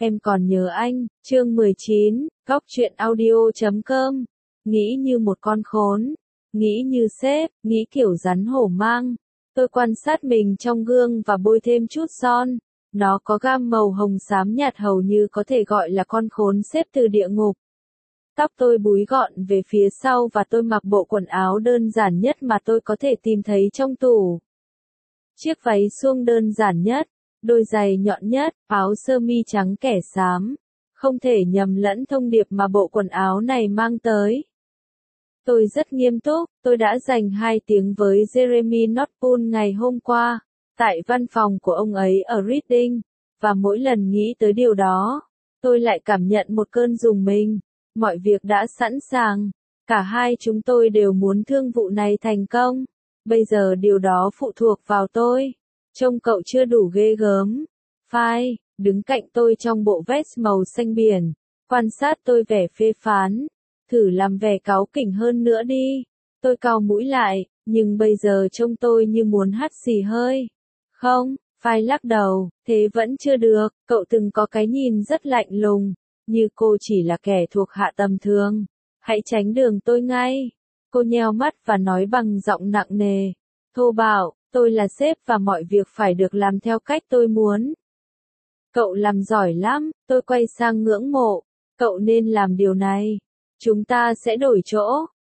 Em còn nhớ anh, chương 19, góc truyện audio.com. Nghĩ như một con khốn, nghĩ như sếp, nghĩ kiểu rắn hổ mang. Tôi quan sát mình trong gương và bôi thêm chút son. Nó có gam màu hồng xám nhạt hầu như có thể gọi là con khốn xếp từ địa ngục. Tóc tôi búi gọn về phía sau và tôi mặc bộ quần áo đơn giản nhất mà tôi có thể tìm thấy trong tủ. Chiếc váy suông đơn giản nhất, đôi giày nhọn nhất, áo sơ mi trắng kẻ xám. Không thể nhầm lẫn thông điệp mà bộ quần áo này mang tới. Tôi rất nghiêm túc, tôi đã dành 2 tiếng với Jeremy Northpool ngày hôm qua, tại văn phòng của ông ấy ở Reading, và mỗi lần nghĩ tới điều đó, tôi lại cảm nhận một cơn rùng mình. Mọi việc đã sẵn sàng, cả hai chúng tôi đều muốn thương vụ này thành công. Bây giờ điều đó phụ thuộc vào tôi. Trông cậu chưa đủ ghê gớm. Phai, đứng cạnh tôi trong bộ vest màu xanh biển, quan sát tôi vẻ phê phán. Thử làm vẻ cáu kỉnh hơn nữa đi. Tôi cau mũi lại, nhưng bây giờ trông tôi như muốn hắt xì hơi. Không, Phai lắc đầu, thế vẫn chưa được, cậu từng có cái nhìn rất lạnh lùng, như cô chỉ là kẻ thuộc hạ tầm thường. Hãy tránh đường tôi ngay. Cô nheo mắt và nói bằng giọng nặng nề. Thô bạo, tôi là sếp và mọi việc phải được làm theo cách tôi muốn. Cậu làm giỏi lắm, tôi quay sang ngưỡng mộ. Cậu nên làm điều này. Chúng ta sẽ đổi chỗ.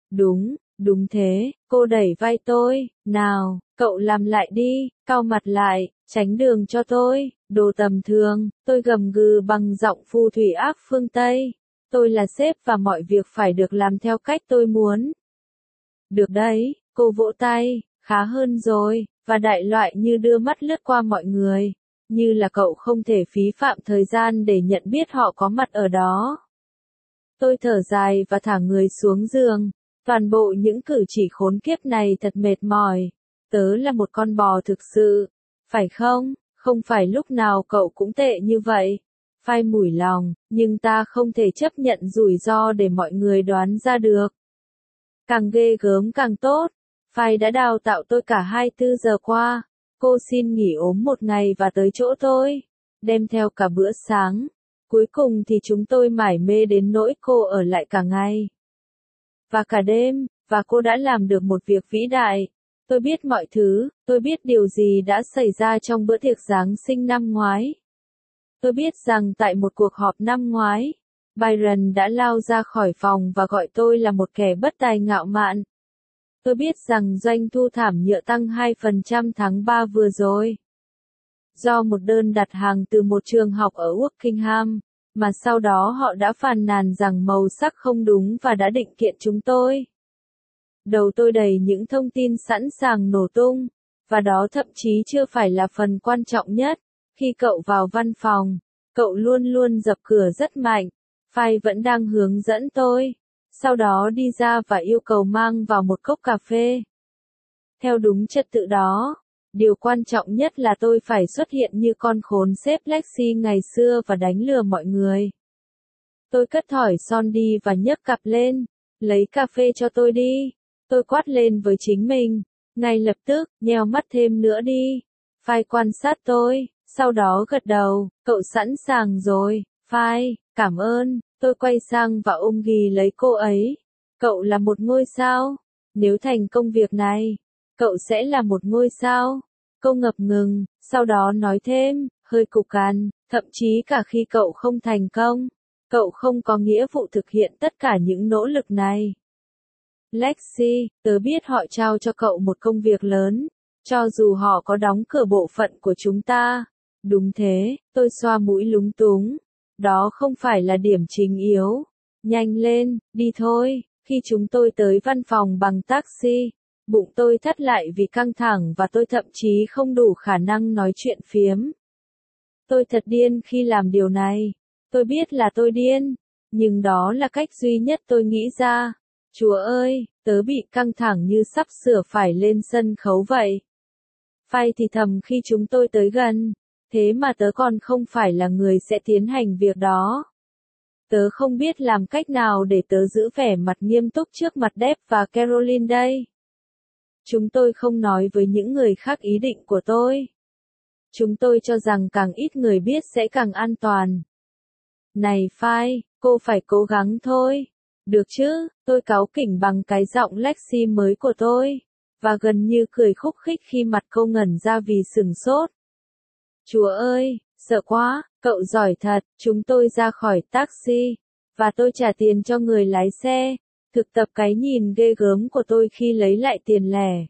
Đúng thế, cô đẩy vai tôi. Nào, cậu làm lại đi, cau mặt lại, tránh đường cho tôi. Đồ tầm thường, tôi gầm gừ bằng giọng phù thủy ác phương Tây. Tôi là sếp và mọi việc phải được làm theo cách tôi muốn. Được đấy, cô vỗ tay, khá hơn rồi, và đại loại như đưa mắt lướt qua mọi người. Như là cậu không thể phí phạm thời gian để nhận biết họ có mặt ở đó. Tôi thở dài và thả người xuống giường. Toàn bộ những cử chỉ khốn kiếp này thật mệt mỏi. Tớ là một con bò thực sự. Phải không? Không phải lúc nào cậu cũng tệ như vậy. Phai mủi lòng, nhưng ta không thể chấp nhận rủi ro để mọi người đoán ra được. Càng ghê gớm càng tốt. Phai đã đào tạo tôi cả 24 giờ qua. Cô xin nghỉ ốm một ngày và tới chỗ tôi. Đem theo cả bữa sáng. Cuối cùng thì chúng tôi mải mê đến nỗi cô ở lại cả ngày. Và cả đêm, và cô đã làm được một việc vĩ đại. Tôi biết mọi thứ, tôi biết điều gì đã xảy ra trong bữa tiệc Giáng sinh năm ngoái. Tôi biết rằng tại một cuộc họp năm ngoái, Byron đã lao ra khỏi phòng và gọi tôi là một kẻ bất tài ngạo mạn. Tôi biết rằng doanh thu thảm nhựa tăng 2% tháng 3 vừa rồi. Do một đơn đặt hàng từ một trường học ở Wokingham, mà sau đó họ đã phàn nàn rằng màu sắc không đúng và đã định kiện chúng tôi. Đầu tôi đầy những thông tin sẵn sàng nổ tung, và đó thậm chí chưa phải là phần quan trọng nhất. Khi cậu vào văn phòng, cậu luôn luôn dập cửa rất mạnh. Phai vẫn đang hướng dẫn tôi. Sau đó đi ra và yêu cầu mang vào một cốc cà phê. Theo đúng trật tự đó, điều quan trọng nhất là tôi phải xuất hiện như con khốn sếp Lexi ngày xưa và đánh lừa mọi người. Tôi cất thỏi son đi và nhấc cặp lên. Lấy cà phê cho tôi đi. Tôi quát lên với chính mình. Ngay lập tức, nheo mắt thêm nữa đi. Phai quan sát tôi, sau đó gật đầu. Cậu sẵn sàng rồi, Phai, cảm ơn. Tôi quay sang và ôm ghì lấy cô ấy. Cậu là một ngôi sao. Nếu thành công việc này, cậu sẽ là một ngôi sao. Cô ngập ngừng, sau đó nói thêm, hơi cục cằn, thậm chí cả khi cậu không thành công, cậu không có nghĩa vụ thực hiện tất cả những nỗ lực này. Lexi, tớ biết họ trao cho cậu một công việc lớn, cho dù họ có đóng cửa bộ phận của chúng ta. Đúng thế, tôi xoa mũi lúng túng. Đó không phải là điểm chính yếu. Nhanh lên, đi thôi. Khi chúng tôi tới văn phòng bằng taxi, bụng tôi thắt lại vì căng thẳng và tôi thậm chí không đủ khả năng nói chuyện phiếm. Tôi thật điên khi làm điều này. Tôi biết là tôi điên, nhưng đó là cách duy nhất tôi nghĩ ra. Chúa ơi, tớ bị căng thẳng như sắp sửa phải lên sân khấu vậy. Phai thì thầm khi chúng tôi tới gần. Thế mà tớ còn không phải là người sẽ tiến hành việc đó. Tớ không biết làm cách nào để tớ giữ vẻ mặt nghiêm túc trước mặt Deb và Caroline đây. Chúng tôi không nói với những người khác ý định của tôi. Chúng tôi cho rằng càng ít người biết sẽ càng an toàn. Này Phai, cô phải cố gắng thôi. Được chứ, tôi cáu kỉnh bằng cái giọng Lexi mới của tôi. Và gần như cười khúc khích khi mặt cô ngẩn ra vì sửng sốt. Chúa ơi, sợ quá, cậu giỏi thật, chúng tôi ra khỏi taxi. Và tôi trả tiền cho người lái xe. Thực tập cái nhìn ghê gớm của tôi khi lấy lại tiền lẻ.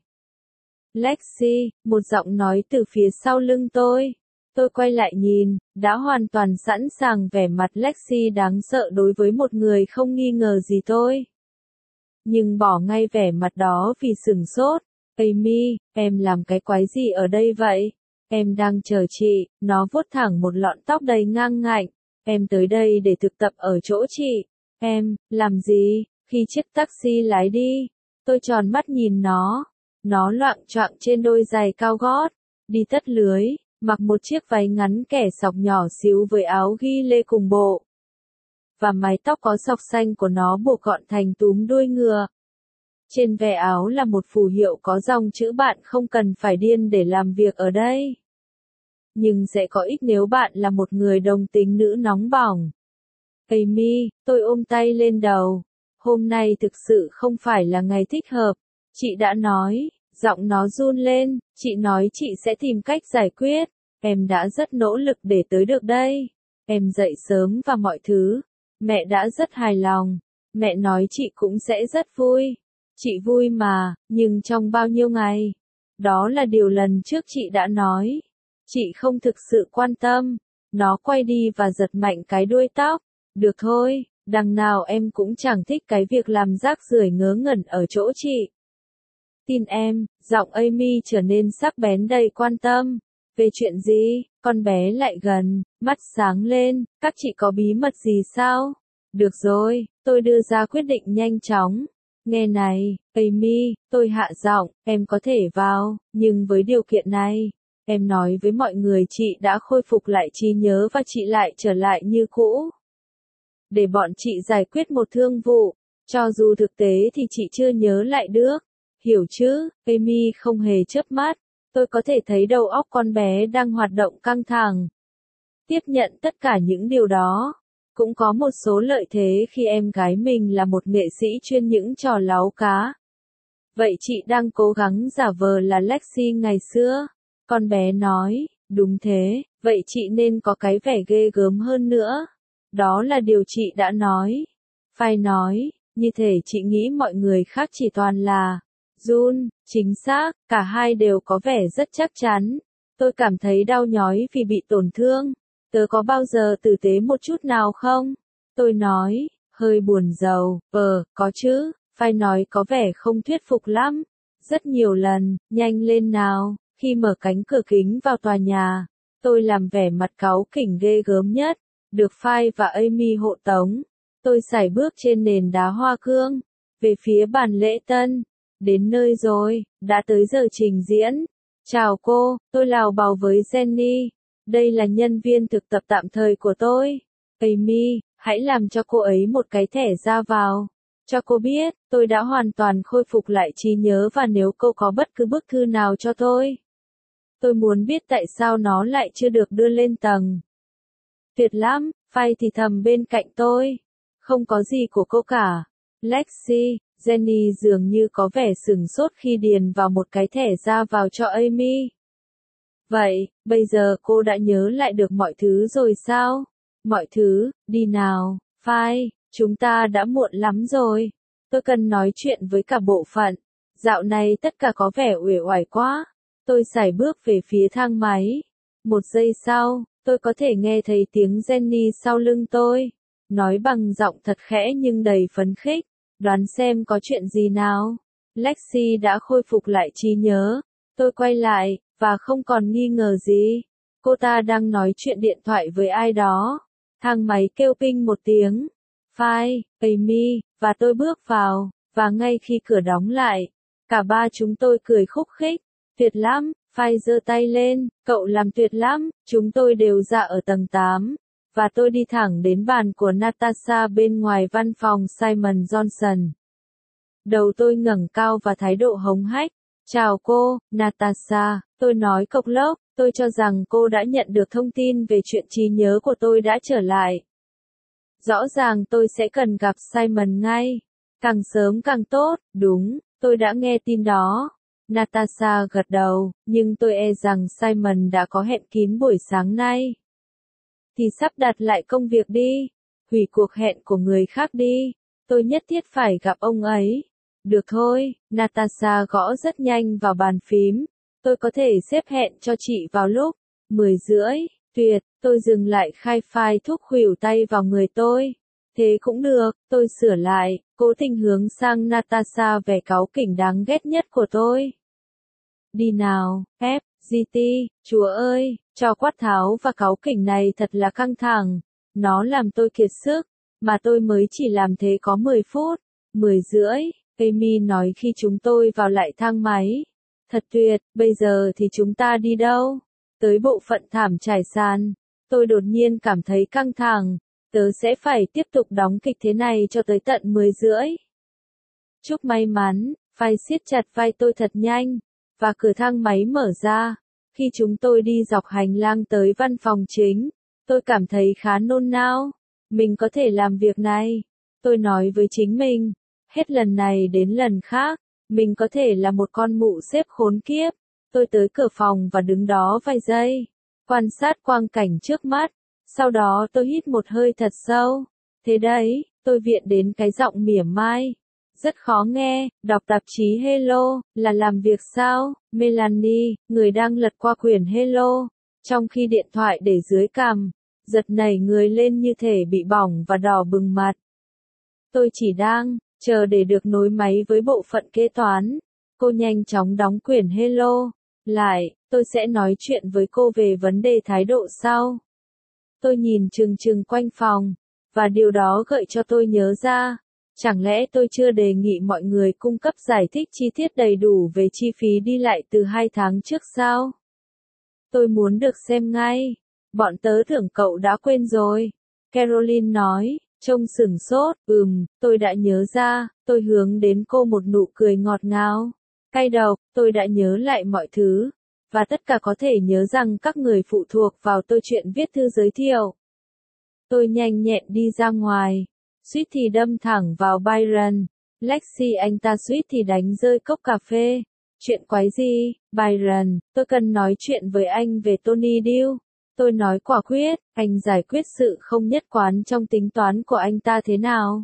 Lexi, một giọng nói từ phía sau lưng tôi. Tôi quay lại nhìn, đã hoàn toàn sẵn sàng vẻ mặt Lexi đáng sợ đối với một người không nghi ngờ gì tôi. Nhưng bỏ ngay vẻ mặt đó vì sửng sốt. Amy, em làm cái quái gì ở đây vậy? Em đang chờ chị, nó vuốt thẳng một lọn tóc đầy ngang ngạnh. Em tới đây để thực tập ở chỗ chị. Em, làm gì? Khi chiếc taxi lái đi, tôi tròn mắt nhìn nó. Nó loạng choạng trên đôi giày cao gót, đi tất lưới, mặc một chiếc váy ngắn kẻ sọc nhỏ xíu với áo ghi lê cùng bộ. Và mái tóc có sọc xanh của nó buộc gọn thành túm đuôi ngựa. Trên ve áo là một phù hiệu có dòng chữ bạn không cần phải điên để làm việc ở đây. Nhưng sẽ có ích nếu bạn là một người đồng tính nữ nóng bỏng. Amy, tôi ôm tay lên đầu. Hôm nay thực sự không phải là ngày thích hợp. Chị đã nói, giọng nó run lên, chị nói chị sẽ tìm cách giải quyết. Em đã rất nỗ lực để tới được đây. Em dậy sớm và mọi thứ. Mẹ đã rất hài lòng. Mẹ nói chị cũng sẽ rất vui. Chị vui mà, nhưng trong bao nhiêu ngày? Đó là điều lần trước chị đã nói. Chị không thực sự quan tâm. Nó quay đi và giật mạnh cái đuôi tóc. Được thôi, đằng nào em cũng chẳng thích cái việc làm rác rưởi ngớ ngẩn ở chỗ chị. Tin em, giọng Amy trở nên sắc bén đầy quan tâm. Về chuyện gì? Con bé lại gần, mắt sáng lên, các chị có bí mật gì sao? Được rồi, tôi đưa ra quyết định nhanh chóng. Nghe này, Amy, tôi hạ giọng, em có thể vào, nhưng với điều kiện này. Em nói với mọi người chị đã khôi phục lại trí nhớ và chị lại trở lại như cũ. Để bọn chị giải quyết một thương vụ, cho dù thực tế thì chị chưa nhớ lại được. Hiểu chứ? Amy không hề chớp mắt. Tôi có thể thấy đầu óc con bé đang hoạt động căng thẳng. Tiếp nhận tất cả những điều đó. Cũng có một số lợi thế khi em gái mình là một nghệ sĩ chuyên những trò láu cá. Vậy chị đang cố gắng giả vờ là Lexi ngày xưa. Con bé nói, đúng thế, vậy chị nên có cái vẻ ghê gớm hơn nữa. Đó là điều chị đã nói. Phải nói, như thể chị nghĩ mọi người khác chỉ toàn là run, chính xác, cả hai đều có vẻ rất chắc chắn. Tôi cảm thấy đau nhói vì bị tổn thương. Tớ có bao giờ tử tế một chút nào không? Tôi nói, hơi buồn rầu, có chứ, phải nói có vẻ không thuyết phục lắm. Rất nhiều lần, nhanh lên nào, khi mở cánh cửa kính vào tòa nhà, tôi làm vẻ mặt cáu kỉnh ghê gớm nhất, được Phai và Amy hộ tống. Tôi sải bước trên nền đá hoa cương, về phía bàn lễ tân. Đến nơi rồi, đã tới giờ trình diễn. Chào cô, tôi lào bào với Jenny. Đây là nhân viên thực tập tạm thời của tôi. Amy, hãy làm cho cô ấy một cái thẻ ra vào. Cho cô biết, tôi đã hoàn toàn khôi phục lại trí nhớ và nếu cô có bất cứ bức thư nào cho tôi muốn biết tại sao nó lại chưa được đưa lên tầng. Tuyệt lắm, Phai thì thầm bên cạnh tôi. Không có gì của cô cả. Lexi, Jenny dường như có vẻ sửng sốt khi điền vào một cái thẻ ra vào cho Amy. Vậy, bây giờ cô đã nhớ lại được mọi thứ rồi sao? Mọi thứ, đi nào, Phai, chúng ta đã muộn lắm rồi. Tôi cần nói chuyện với cả bộ phận. Dạo này tất cả có vẻ uể oải quá. Tôi sải bước về phía thang máy. Một giây sau, tôi có thể nghe thấy tiếng Jenny sau lưng tôi. Nói bằng giọng thật khẽ nhưng đầy phấn khích. Đoán xem có chuyện gì nào. Lexi đã khôi phục lại trí nhớ. Tôi quay lại, và không còn nghi ngờ gì. Cô ta đang nói chuyện điện thoại với ai đó. Thang máy kêu ping một tiếng. Phai, Amy, và tôi bước vào, và ngay khi cửa đóng lại, cả ba chúng tôi cười khúc khích. Tuyệt lắm, Phai giơ tay lên, cậu làm tuyệt lắm, chúng tôi đều ra ở tầng 8. Và tôi đi thẳng đến bàn của Natasha bên ngoài văn phòng Simon Johnson. Đầu tôi ngẩng cao và thái độ hống hách. Chào cô, Natasha, tôi nói cộc lốc, tôi cho rằng cô đã nhận được thông tin về chuyện trí nhớ của tôi đã trở lại. Rõ ràng tôi sẽ cần gặp Simon ngay. Càng sớm càng tốt, đúng, tôi đã nghe tin đó. Natasha gật đầu, nhưng tôi e rằng Simon đã có hẹn kín buổi sáng nay. Thì sắp đặt lại công việc đi, hủy cuộc hẹn của người khác đi, tôi nhất thiết phải gặp ông ấy. Được thôi, Natasha gõ rất nhanh vào bàn phím, tôi có thể xếp hẹn cho chị vào lúc 10:30, tuyệt, tôi dừng lại khai file thuốc khuỷu tay vào người tôi. Thế cũng được, tôi sửa lại, cố tình hướng sang Natasha vẻ cáu kỉnh đáng ghét nhất của tôi. Đi nào, FGT, chúa ơi, trò quát tháo và cáu kỉnh này thật là căng thẳng, nó làm tôi kiệt sức, mà tôi mới chỉ làm thế có 10 phút, 10:30, Amy nói khi chúng tôi vào lại thang máy. Thật tuyệt, bây giờ thì chúng ta đi đâu? Tới bộ phận thảm trải sàn. Tôi đột nhiên cảm thấy căng thẳng, tớ sẽ phải tiếp tục đóng kịch thế này cho tới tận 10:30. Chúc may mắn, vai siết chặt vai tôi thật nhanh, và cửa thang máy mở ra. Khi chúng tôi đi dọc hành lang tới văn phòng chính, tôi cảm thấy khá nôn nao. Mình có thể làm việc này. Tôi nói với chính mình, hết lần này đến lần khác, mình có thể là một con mụ sếp khốn kiếp. Tôi tới cửa phòng và đứng đó vài giây, quan sát quang cảnh trước mắt, sau đó tôi hít một hơi thật sâu. Thế đấy, tôi viện đến cái giọng mỉa mai. Rất khó nghe, đọc tạp chí Hello, là làm việc sao? Melanie, người đang lật qua quyển Hello, trong khi điện thoại để dưới cằm, giật nảy người lên như thể bị bỏng và đỏ bừng mặt. Tôi chỉ đang chờ để được nối máy với bộ phận kế toán. Cô nhanh chóng đóng quyển Hello lại, tôi sẽ nói chuyện với cô về vấn đề thái độ sau. Tôi nhìn chừng chừng quanh phòng, và điều đó gợi cho tôi nhớ ra. Chẳng lẽ tôi chưa đề nghị mọi người cung cấp giải thích chi tiết đầy đủ về chi phí đi lại từ 2 tháng trước sao? Tôi muốn được xem ngay. Bọn tớ tưởng cậu đã quên rồi. Caroline nói, trông sửng sốt. Tôi đã nhớ ra. Tôi hướng đến cô một nụ cười ngọt ngào. Cay độc, tôi đã nhớ lại mọi thứ. Và tất cả có thể nhớ rằng các người phụ thuộc vào tôi chuyện viết thư giới thiệu. Tôi nhanh nhẹn đi ra ngoài. Suýt thì đâm thẳng vào Byron. Lexi anh ta suýt thì đánh rơi cốc cà phê. Chuyện quái gì, Byron, tôi cần nói chuyện với anh về Tony Deal. Tôi nói quả quyết, anh giải quyết sự không nhất quán trong tính toán của anh ta thế nào?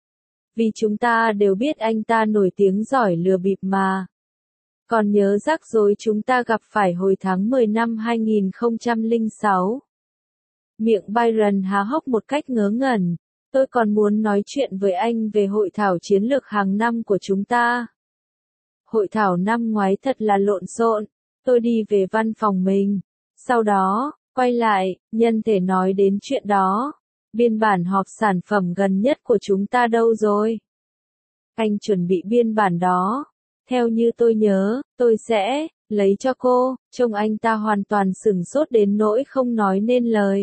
Vì chúng ta đều biết anh ta nổi tiếng giỏi lừa bịp mà. Còn nhớ rắc rối chúng ta gặp phải hồi tháng 10 năm 2006. Miệng Byron há hốc một cách ngớ ngẩn. Tôi còn muốn nói chuyện với anh về hội thảo chiến lược hàng năm của chúng ta. Hội thảo năm ngoái thật là lộn xộn. Tôi đi về văn phòng mình. Sau đó, quay lại, nhân thể nói đến chuyện đó. Biên bản họp sản phẩm gần nhất của chúng ta đâu rồi? Anh chuẩn bị biên bản đó. Theo như tôi nhớ, tôi sẽ lấy cho cô. Trông anh ta hoàn toàn sửng sốt đến nỗi không nói nên lời.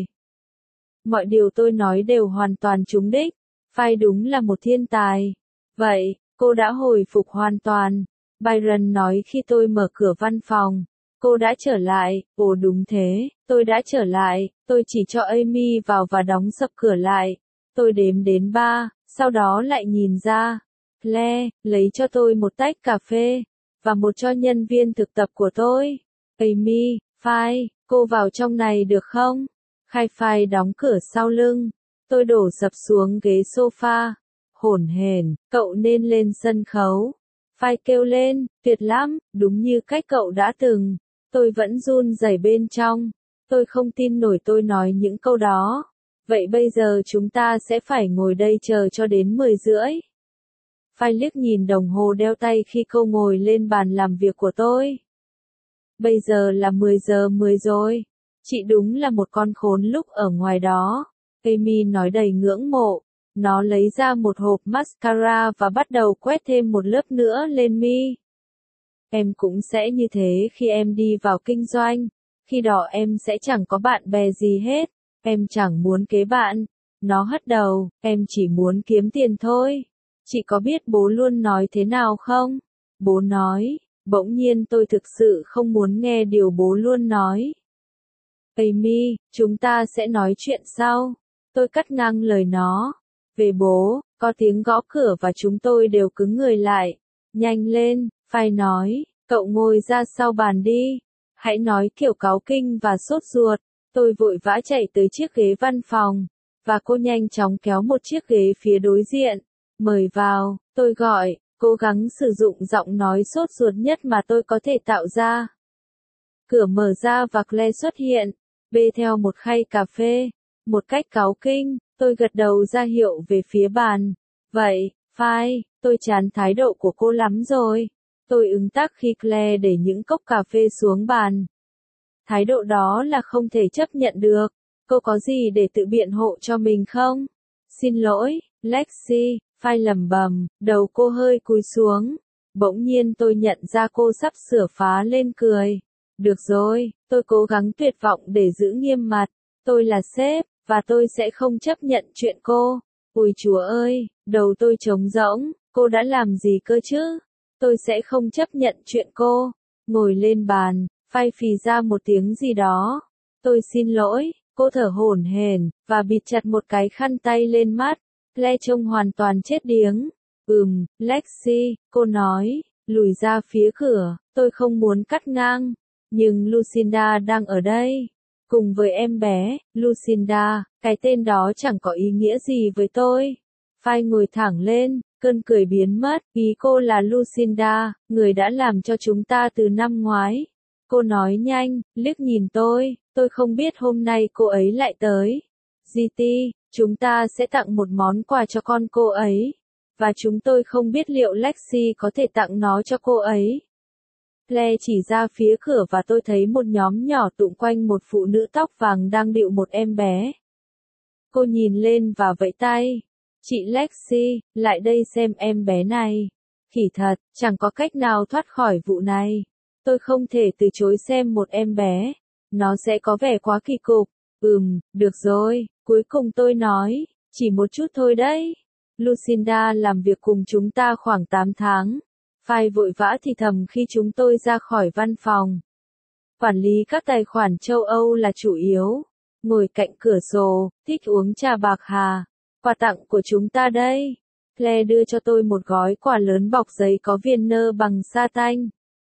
Mọi điều tôi nói đều hoàn toàn trúng đích. Phai đúng là một thiên tài. Vậy, cô đã hồi phục hoàn toàn. Byron nói khi tôi mở cửa văn phòng. Cô đã trở lại. Ồ đúng thế, tôi đã trở lại. Tôi chỉ cho Amy vào và đóng sập cửa lại. Tôi đếm đến 3, sau đó lại nhìn ra. Claire, lấy cho tôi một tách cà phê. Và một cho nhân viên thực tập của tôi. Amy, Phai, cô vào trong này được không? Khai phai đóng cửa sau lưng. Tôi đổ sập xuống ghế sofa. Hổn hển, cậu nên lên sân khấu. Phai kêu lên, tuyệt lắm, đúng như cách cậu đã từng. Tôi vẫn run rẩy bên trong. Tôi không tin nổi tôi nói những câu đó. Vậy bây giờ chúng ta sẽ phải ngồi đây chờ cho đến 10:30. Phai liếc nhìn đồng hồ đeo tay khi cô ngồi lên bàn làm việc của tôi. Bây giờ là 10:10 rồi. Chị đúng là một con khốn lúc ở ngoài đó. Amy nói đầy ngưỡng mộ. Nó lấy ra một hộp mascara và bắt đầu quét thêm một lớp nữa lên mi. Em cũng sẽ như thế khi em đi vào kinh doanh. Khi đó em sẽ chẳng có bạn bè gì hết. Em chẳng muốn kế bạn. Nó hất đầu, em chỉ muốn kiếm tiền thôi. Chị có biết bố luôn nói thế nào không? Bố nói, bỗng nhiên tôi thực sự không muốn nghe điều bố luôn nói. Amy, chúng ta sẽ nói chuyện sau. Tôi cắt ngang lời nó. Về bố, có tiếng gõ cửa và chúng tôi đều cứng người lại. Nhanh lên, Phai nói, cậu ngồi ra sau bàn đi. Hãy nói kiểu cáu kinh và sốt ruột. Tôi vội vã chạy tới chiếc ghế văn phòng. Và cô nhanh chóng kéo một chiếc ghế phía đối diện. Mời vào, tôi gọi, cố gắng sử dụng giọng nói sốt ruột nhất mà tôi có thể tạo ra. Cửa mở ra và Claire xuất hiện, bê theo một khay cà phê. Một cách cáu kinh, tôi gật đầu ra hiệu về phía bàn. Vậy, Phai, tôi chán thái độ của cô lắm rồi. Tôi ứng tác khi Claire để những cốc cà phê xuống bàn. Thái độ đó là không thể chấp nhận được. Cô có gì để tự biện hộ cho mình không? Xin lỗi, Lexi, Phai lẩm bẩm, đầu cô hơi cúi xuống. Bỗng nhiên tôi nhận ra cô sắp sửa phá lên cười. Được rồi, tôi cố gắng tuyệt vọng để giữ nghiêm mặt. Tôi là sếp, và tôi sẽ không chấp nhận chuyện cô. Ôi Chúa ơi, đầu tôi trống rỗng, cô đã làm gì cơ chứ? Tôi sẽ không chấp nhận chuyện cô. Ngồi lên bàn, Phai phì ra một tiếng gì đó. Tôi xin lỗi, cô thở hổn hển, và bịt chặt một cái khăn tay lên mắt. Claire trông hoàn toàn chết điếng. Lexi, cô nói, lùi ra phía cửa, tôi không muốn cắt ngang. Nhưng Lucinda đang ở đây. Cùng với em bé, Lucinda, cái tên đó chẳng có ý nghĩa gì với tôi. Phai ngồi thẳng lên, cơn cười biến mất, ý cô là Lucinda, người đã làm cho chúng ta từ năm ngoái. Cô nói nhanh, liếc nhìn tôi không biết hôm nay cô ấy lại tới. GT, chúng ta sẽ tặng một món quà cho con cô ấy. Và chúng tôi không biết liệu Lexi có thể tặng nó cho cô ấy. Claire chỉ ra phía cửa và tôi thấy một nhóm nhỏ tụng quanh một phụ nữ tóc vàng đang địu một em bé. Cô nhìn lên và vẫy tay. Chị Lexi, lại đây xem em bé này. Khỉ thật, chẳng có cách nào thoát khỏi vụ này. Tôi không thể từ chối xem một em bé. Nó sẽ có vẻ quá kỳ cục. Được rồi, cuối cùng tôi nói, chỉ một chút thôi đấy. Lucinda làm việc cùng chúng ta khoảng 8 tháng. Phai vội vã thì thầm khi chúng tôi ra khỏi văn phòng. Quản lý các tài khoản châu Âu là chủ yếu. Ngồi cạnh cửa sổ, thích uống trà bạc hà. Quà tặng của chúng ta đây. Claire đưa cho tôi một gói quà lớn bọc giấy có viền nơ bằng sa tanh.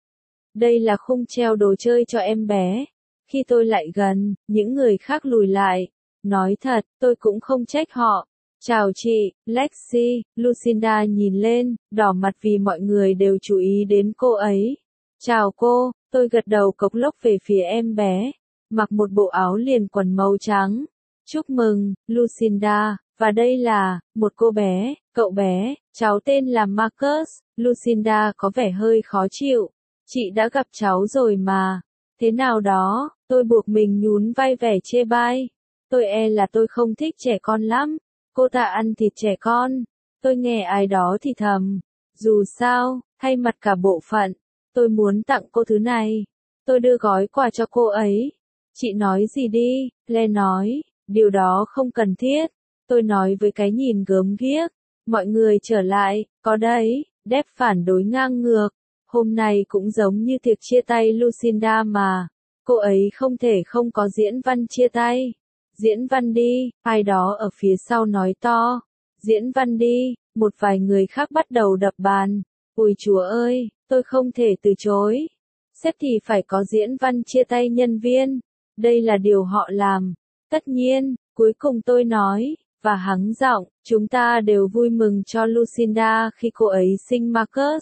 Đây là khung treo đồ chơi cho em bé. Khi tôi lại gần, những người khác lùi lại. Nói thật, tôi cũng không trách họ. Chào chị, Lexi, Lucinda nhìn lên, đỏ mặt vì mọi người đều chú ý đến cô ấy. Chào cô, tôi gật đầu cộc lốc về phía em bé, mặc một bộ áo liền quần màu trắng. Chúc mừng, Lucinda, và đây là, một cô bé, cậu bé, cháu tên là Marcus. Lucinda có vẻ hơi khó chịu. Chị đã gặp cháu rồi mà. Thế nào đó, tôi buộc mình nhún vai vẻ chê bai. Tôi là tôi không thích trẻ con lắm. Cô ta ăn thịt trẻ con. Tôi nghe ai đó thì thầm. Dù sao, thay mặt cả bộ phận, tôi muốn tặng cô thứ này. Tôi đưa gói quà cho cô ấy. Chị nói gì đi, Claire nói, điều đó không cần thiết. Tôi nói với cái nhìn gớm ghiếc. Mọi người trở lại, có đấy, Deb phản đối ngang ngược. Hôm nay cũng giống như tiệc chia tay Lucinda mà. Cô ấy không thể không có diễn văn chia tay. Diễn văn đi, ai đó ở phía sau nói to. Diễn văn đi, một vài người khác bắt đầu đập bàn. Ôi Chúa ơi, tôi không thể từ chối. Sếp thì phải có diễn văn chia tay nhân viên. Đây là điều họ làm. Tất nhiên, cuối cùng tôi nói, và hắng giọng, chúng ta đều vui mừng cho Lucinda khi cô ấy sinh Marcus.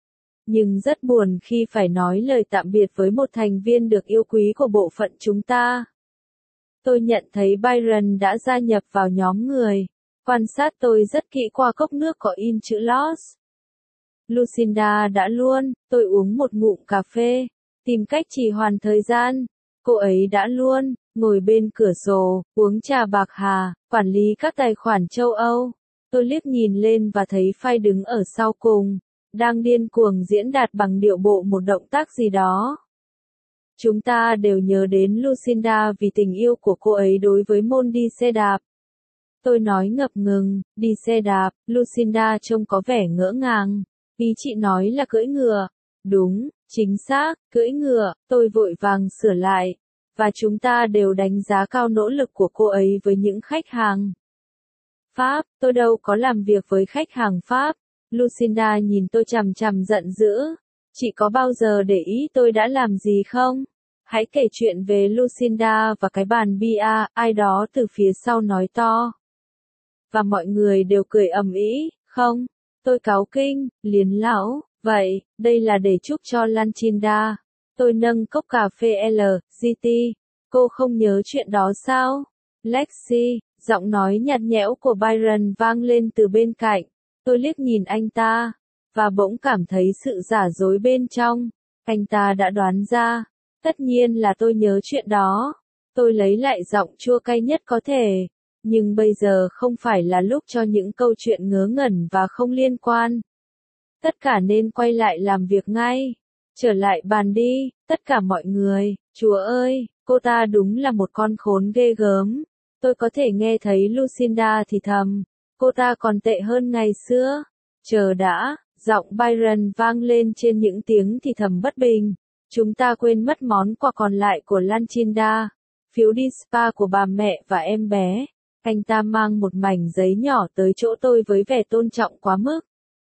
Nhưng rất buồn khi phải nói lời tạm biệt với một thành viên được yêu quý của bộ phận chúng ta. Tôi nhận thấy Byron đã gia nhập vào nhóm người. Quan sát tôi rất kỹ qua cốc nước có in chữ Lost. Lucinda đã luôn, tôi uống một ngụm cà phê, tìm cách trì hoãn thời gian. Cô ấy đã luôn, ngồi bên cửa sổ, uống trà bạc hà, quản lý các tài khoản châu Âu. Tôi liếc nhìn lên và thấy Phai đứng ở sau cùng, đang điên cuồng diễn đạt bằng điệu bộ một động tác gì đó. Chúng ta đều nhớ đến Lucinda vì tình yêu của cô ấy đối với môn đi xe đạp. Tôi nói ngập ngừng, đi xe đạp, Lucinda trông có vẻ ngỡ ngàng. Ý chị nói là cưỡi ngựa. Đúng, chính xác, cưỡi ngựa, tôi vội vàng sửa lại. Và chúng ta đều đánh giá cao nỗ lực của cô ấy với những khách hàng. Pháp, tôi đâu có làm việc với khách hàng Pháp. Lucinda nhìn tôi chằm chằm giận dữ. Chị có bao giờ để ý tôi đã làm gì không? Hãy kể chuyện về Lucinda và cái bàn bia, ai đó từ phía sau nói to. Và mọi người đều cười ầm ĩ, không? Tôi cáu kinh, liến lão, vậy, đây là để chúc cho Lucinda. Tôi nâng cốc cà phê LGT. Cô không nhớ chuyện đó sao? Lexi, giọng nói nhạt nhẽo của Byron vang lên từ bên cạnh. Tôi liếc nhìn anh ta, và bỗng cảm thấy sự giả dối bên trong. Anh ta đã đoán ra. Tất nhiên là tôi nhớ chuyện đó. Tôi lấy lại giọng chua cay nhất có thể. Nhưng bây giờ không phải là lúc cho những câu chuyện ngớ ngẩn và không liên quan. Tất cả nên quay lại làm việc ngay. Trở lại bàn đi, tất cả mọi người. Chúa ơi, cô ta đúng là một con khốn ghê gớm. Tôi có thể nghe thấy Lucinda thì thầm. Cô ta còn tệ hơn ngày xưa. Chờ đã, giọng Byron vang lên trên những tiếng thì thầm bất bình. Chúng ta quên mất món quà còn lại của Lucinda. Phiếu đi spa của bà mẹ và em bé. Anh ta mang một mảnh giấy nhỏ tới chỗ tôi với vẻ tôn trọng quá mức.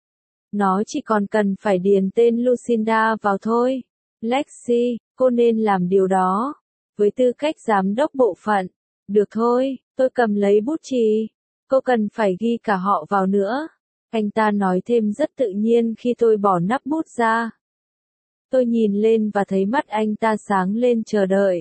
Nó chỉ còn cần phải điền tên Lucinda vào thôi. Lexi, cô nên làm điều đó. Với tư cách giám đốc bộ phận. Được thôi, tôi cầm lấy bút chì. Cô cần phải ghi cả họ vào nữa. Anh ta nói thêm rất tự nhiên khi tôi bỏ nắp bút ra. Tôi nhìn lên và thấy mắt anh ta sáng lên chờ đợi.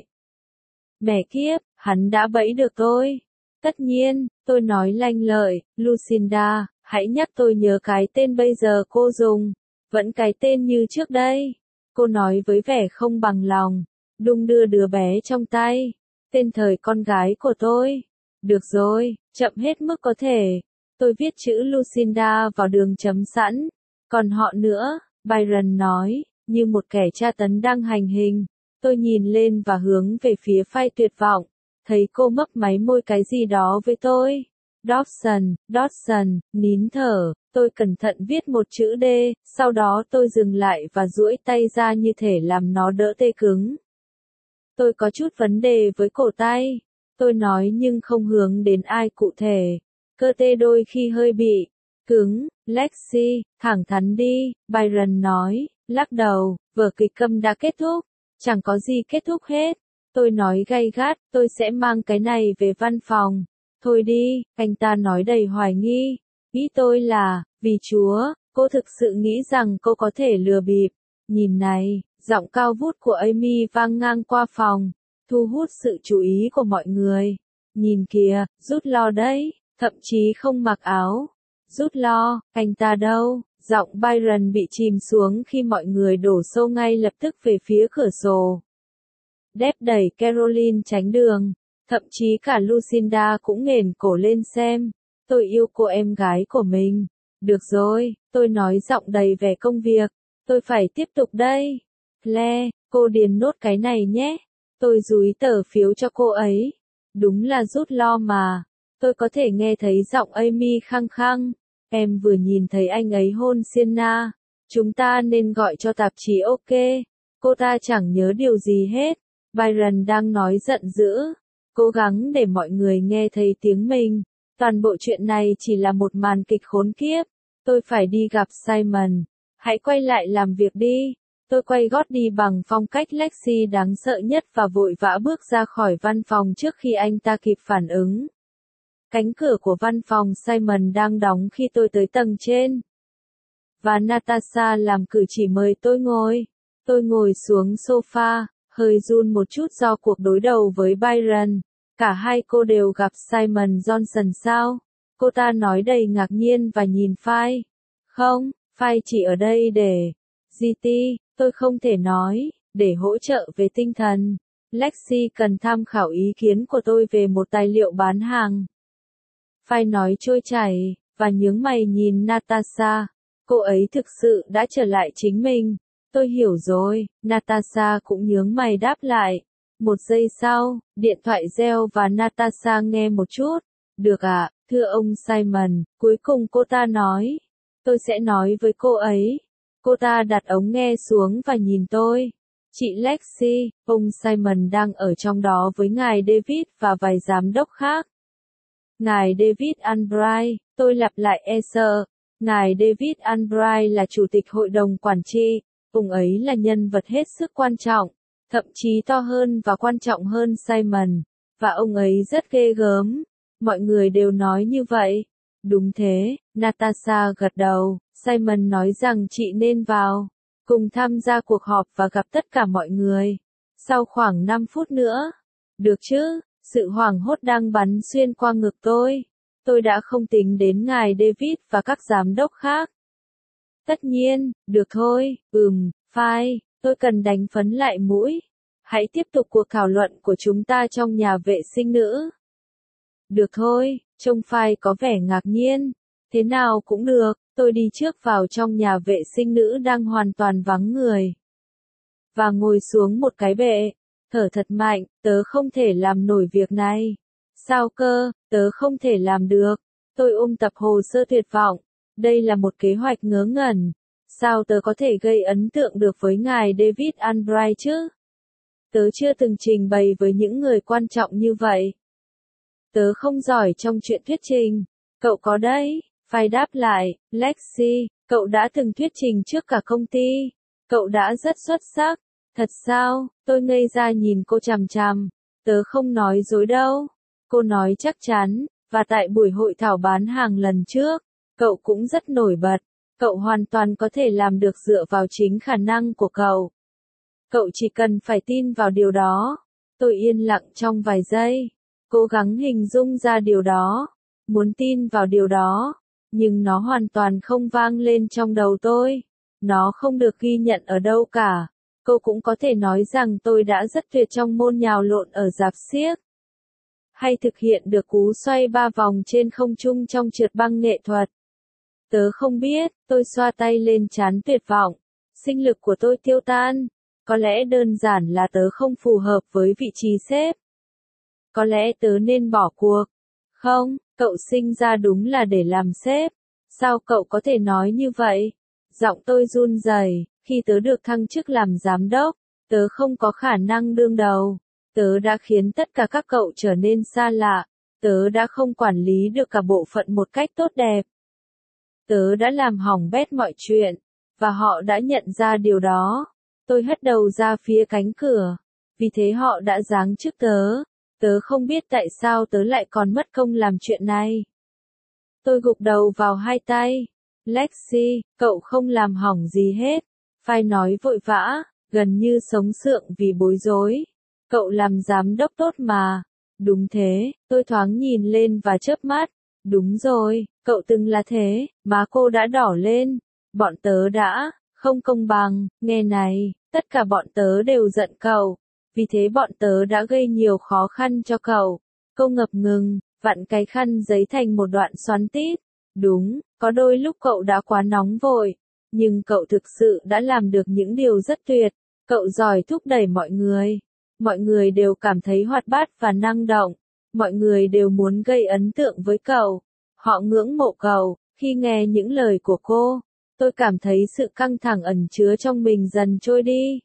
Mẹ kiếp, hắn đã bẫy được tôi. Tất nhiên, tôi nói lanh lợi, Lucinda, hãy nhắc tôi nhớ cái tên bây giờ cô dùng. Vẫn cái tên như trước đây. Cô nói với vẻ không bằng lòng. Đung đưa đứa bé trong tay. Tên thời con gái của tôi. Được rồi, chậm hết mức có thể. Tôi viết chữ Lucinda vào đường chấm sẵn. Còn họ nữa, Byron nói, như một kẻ tra tấn đang hành hình. Tôi nhìn lên và hướng về phía Phai tuyệt vọng. Thấy cô mấp máy môi cái gì đó với tôi. Dodson, nín thở, tôi cẩn thận viết một chữ D, sau đó tôi dừng lại và duỗi tay ra như thể làm nó đỡ tê cứng. Tôi có chút vấn đề với cổ tay. Tôi nói nhưng không hướng đến ai cụ thể. Cơ tê đôi khi hơi bị cứng. Lexi, thẳng thắn đi, Byron nói, lắc đầu, vở kịch câm đã kết thúc. Chẳng có gì kết thúc hết. Tôi nói gay gắt, tôi sẽ mang cái này về văn phòng. Thôi đi, anh ta nói đầy hoài nghi. Ý tôi là, vì Chúa, cô thực sự nghĩ rằng cô có thể lừa bịp. Nhìn này, giọng cao vút của Amy vang ngang qua phòng, thu hút sự chú ý của mọi người. Nhìn kìa, Rút Lo đấy, thậm chí không mặc áo. Rút Lo, anh ta đâu? Giọng Byron bị chìm xuống khi mọi người đổ xô ngay lập tức về phía cửa sổ. Deb đẩy Caroline tránh đường. Thậm chí cả Lucinda cũng nghển cổ lên xem. Tôi yêu cô em gái của mình. Được rồi, tôi nói giọng đầy vẻ công việc. Tôi phải tiếp tục đây. Claire, cô điền nốt cái này nhé. Tôi dúi tờ phiếu cho cô ấy. Đúng là Rút Lo mà. Tôi có thể nghe thấy giọng Amy khăng khăng. Em vừa nhìn thấy anh ấy hôn Sienna. Chúng ta nên gọi cho tạp chí OK. Cô ta chẳng nhớ điều gì hết. Byron đang nói giận dữ. Cố gắng để mọi người nghe thấy tiếng mình. Toàn bộ chuyện này chỉ là một màn kịch khốn kiếp. Tôi phải đi gặp Simon. Hãy quay lại làm việc đi. Tôi quay gót đi bằng phong cách Lexi đáng sợ nhất và vội vã bước ra khỏi văn phòng trước khi anh ta kịp phản ứng. Cánh cửa của văn phòng Simon đang đóng khi tôi tới tầng trên. Và Natasha làm cử chỉ mời tôi ngồi. Tôi ngồi xuống sofa, hơi run một chút do cuộc đối đầu với Byron. Cả hai cô đều gặp Simon Johnson sao? Cô ta nói đầy ngạc nhiên và nhìn Phai. Không, Phai chỉ ở đây để... GT, tôi không thể nói, để hỗ trợ về tinh thần. Lexi cần tham khảo ý kiến của tôi về một tài liệu bán hàng. Phai nói trôi chảy, và nhướng mày nhìn Natasha. Cô ấy thực sự đã trở lại chính mình. Tôi hiểu rồi, Natasha cũng nhướng mày đáp lại. Một giây sau, điện thoại reo và Natasha nghe một chút. Được ạ, thưa ông Simon, cuối cùng cô ta nói. Tôi sẽ nói với cô ấy. Cô ta đặt ống nghe xuống và nhìn tôi. Chị Lexi, ông Simon đang ở trong đó với ngài David và vài giám đốc khác. Ngài David Albright, tôi lặp lại Sir. Ngài David Albright là chủ tịch hội đồng quản trị, ông ấy là nhân vật hết sức quan trọng, thậm chí to hơn và quan trọng hơn Simon, và ông ấy rất ghê gớm. Mọi người đều nói như vậy. Đúng thế, Natasha gật đầu. Simon nói rằng chị nên vào, cùng tham gia cuộc họp và gặp tất cả mọi người. Sau khoảng 5 phút nữa. Được chứ, sự hoảng hốt đang bắn xuyên qua ngực tôi. Tôi đã không tính đến ngài David và các giám đốc khác. Tất nhiên, được thôi, phải, tôi cần đánh phấn lại mũi. Hãy tiếp tục cuộc thảo luận của chúng ta trong nhà vệ sinh nữ. Được thôi, trông Phai có vẻ ngạc nhiên. Thế nào cũng được, tôi đi trước vào trong nhà vệ sinh nữ đang hoàn toàn vắng người. Và ngồi xuống một cái bệ, thở thật mạnh, tớ không thể làm nổi việc này. Sao cơ, tớ không thể làm được. Tôi ôm tập hồ sơ tuyệt vọng. Đây là một kế hoạch ngớ ngẩn. Sao tớ có thể gây ấn tượng được với ngài David Albright chứ? Tớ chưa từng trình bày với những người quan trọng như vậy. Tớ không giỏi trong chuyện thuyết trình. Cậu có đấy, phải đáp lại, Lexi, cậu đã từng thuyết trình trước cả công ty. Cậu đã rất xuất sắc. Thật sao? Tôi ngây ra nhìn cô chằm chằm. Tớ không nói dối đâu. Cô nói chắc chắn, và tại buổi hội thảo bán hàng lần trước, cậu cũng rất nổi bật. Cậu hoàn toàn có thể làm được dựa vào chính khả năng của cậu. Cậu chỉ cần phải tin vào điều đó. Tôi yên lặng trong vài giây, cố gắng hình dung ra điều đó, muốn tin vào điều đó, nhưng nó hoàn toàn không vang lên trong đầu tôi. Nó không được ghi nhận ở đâu cả. Cô cũng có thể nói rằng tôi đã rất tuyệt trong môn nhào lộn ở rạp xiếc, hay thực hiện được cú xoay 3 vòng trên không trung trong trượt băng nghệ thuật. Tớ không biết, tôi xoa tay lên trán tuyệt vọng. Sinh lực của tôi tiêu tan. Có lẽ đơn giản là tớ không phù hợp với vị trí sếp. Có lẽ tớ nên bỏ cuộc. Không, cậu sinh ra đúng là để làm sếp. Sao cậu có thể nói như vậy? Giọng tôi run rẩy. Khi tớ được thăng chức làm giám đốc, tớ không có khả năng đương đầu. Tớ đã khiến tất cả các cậu trở nên xa lạ. Tớ đã không quản lý được cả bộ phận một cách tốt đẹp. Tớ đã làm hỏng bét mọi chuyện, và họ đã nhận ra điều đó. Tôi hất đầu ra phía cánh cửa. Vì thế họ đã giáng chức tớ. Tớ không biết tại sao tớ lại còn mất công làm chuyện này. Tôi gục đầu vào hai tay. Lexi, cậu không làm hỏng gì hết. Phải nói vội vã, gần như sống sượng vì bối rối. Cậu làm giám đốc tốt mà. Đúng thế, tôi thoáng nhìn lên và chớp mắt. Đúng rồi, cậu từng là thế. Má cô đã đỏ lên. Bọn tớ đã, không công bằng. Nghe này, tất cả bọn tớ đều giận cậu. Vì thế bọn tớ đã gây nhiều khó khăn cho cậu. Cô ngập ngừng, vặn cái khăn giấy thành một đoạn xoắn tít. Đúng, có đôi lúc cậu đã quá nóng vội. Nhưng cậu thực sự đã làm được những điều rất tuyệt. Cậu giỏi thúc đẩy mọi người. Mọi người đều cảm thấy hoạt bát và năng động. Mọi người đều muốn gây ấn tượng với cậu. Họ ngưỡng mộ cậu. Khi nghe những lời của cô, tôi cảm thấy sự căng thẳng ẩn chứa trong mình dần trôi đi.